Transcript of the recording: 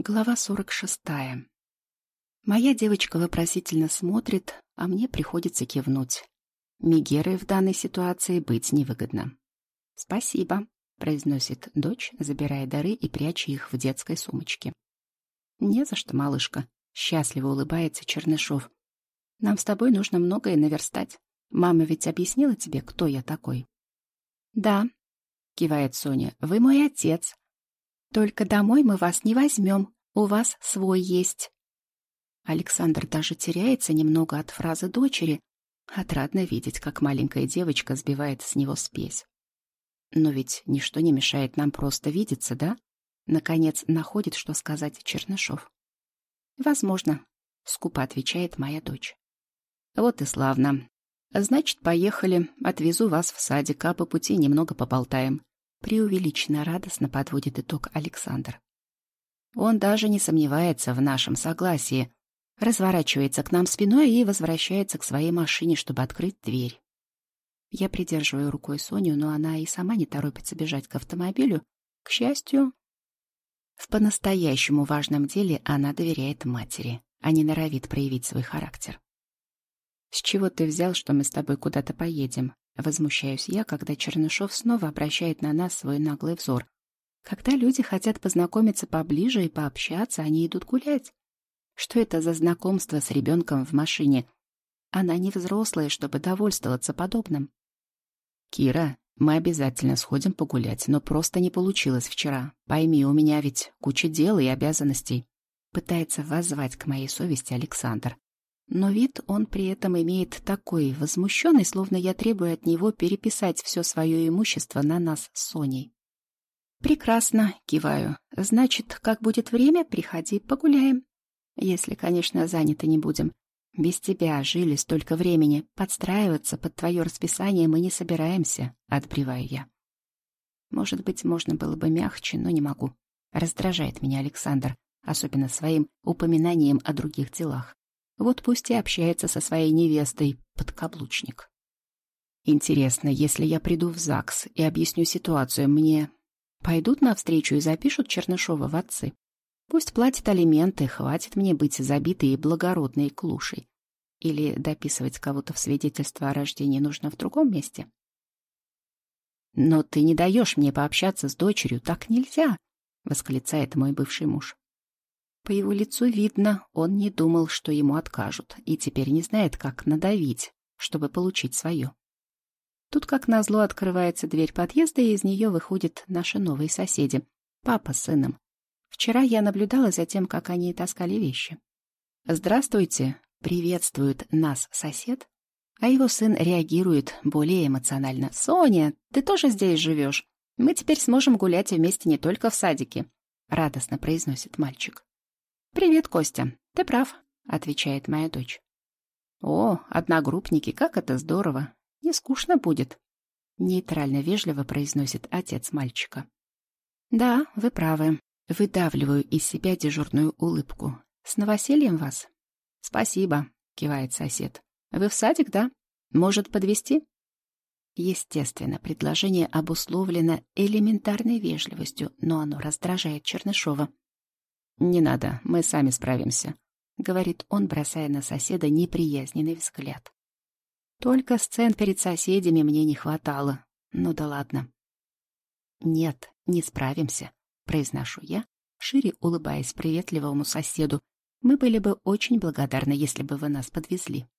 Глава 46. Моя девочка вопросительно смотрит, а мне приходится кивнуть. Мегерой в данной ситуации быть невыгодно. «Спасибо», — произносит дочь, забирая дары и пряча их в детской сумочке. «Не за что, малышка», — счастливо улыбается Чернышов. «Нам с тобой нужно многое наверстать. Мама ведь объяснила тебе, кто я такой?» «Да», — кивает Соня, — «вы мой отец. Только домой мы вас не возьмем, у вас свой есть». Александр даже теряется немного от фразы дочери. Отрадно видеть, как маленькая девочка сбивает с него спесь. Но ведь ничто не мешает нам просто видеться, да? Наконец находит, что сказать Чернышов. «Возможно», — скупо отвечает моя дочь. «Вот и славно. Значит, поехали, отвезу вас в садик, а по пути немного поболтаем». Преувеличенно радостно подводит итог Александр. Он даже не сомневается в нашем согласии, разворачивается к нам спиной и возвращается к своей машине, чтобы открыть дверь. Я придерживаю рукой Соню, но она и сама не торопится бежать к автомобилю. К счастью, в по-настоящему важном деле она доверяет матери, а не норовит проявить свой характер. «С чего ты взял, что мы с тобой куда-то поедем?» Возмущаюсь я, когда Чернышов снова обращает на нас свой наглый взор. Когда люди хотят познакомиться поближе и пообщаться, они идут гулять. Что это за знакомство с ребенком в машине? Она не взрослая, чтобы довольствоваться подобным. «Кира, мы обязательно сходим погулять, но просто не получилось вчера. Пойми, у меня ведь куча дел и обязанностей». Пытается воззвать к моей совести Александр. Но вид он при этом имеет такой возмущенный, словно я требую от него переписать все свое имущество на нас с Соней. «Прекрасно», — киваю. «Значит, как будет время, приходи, погуляем. Если, конечно, заняты не будем. Без тебя жили столько времени. Подстраиваться под твое расписание мы не собираемся», — отбреваю я. Может быть, можно было бы мягче, но не могу. Раздражает меня Александр, особенно своим упоминанием о других делах. Вот пусть и общается со своей невестой, подкаблучник. Интересно, если я приду в ЗАГС и объясню ситуацию, мне пойдут навстречу и запишут Чернышова в отцы? Пусть платит алименты, хватит мне быть забитой и благородной клушей. Или дописывать кого-то в свидетельство о рождении нужно в другом месте? «Но ты не даешь мне пообщаться с дочерью, так нельзя!» — восклицает мой бывший муж. По его лицу видно, он не думал, что ему откажут, и теперь не знает, как надавить, чтобы получить свое. Тут, как назло, открывается дверь подъезда, и из нее выходят наши новые соседи, папа с сыном. Вчера я наблюдала за тем, как они таскали вещи. «Здравствуйте!» — приветствует нас сосед, а его сын реагирует более эмоционально. «Соня, ты тоже здесь живешь? Мы теперь сможем гулять вместе не только в садике», — радостно произносит мальчик. «Привет, Костя, ты прав», — отвечает моя дочь. «О, одногруппники, как это здорово! Не скучно будет», — нейтрально-вежливо произносит отец мальчика. «Да, вы правы. Выдавливаю из себя дежурную улыбку. С новосельем вас?» «Спасибо», — кивает сосед. «Вы в садик, да? Может, подвезти?» Естественно, предложение обусловлено элементарной вежливостью, но оно раздражает Чернышова. «Не надо, мы сами справимся», — говорит он, бросая на соседа неприязненный взгляд. Только сцен перед соседями мне не хватало. Ну да ладно. «Нет, не справимся», — произношу я, шире улыбаясь приветливому соседу. «Мы были бы очень благодарны, если бы вы нас подвезли».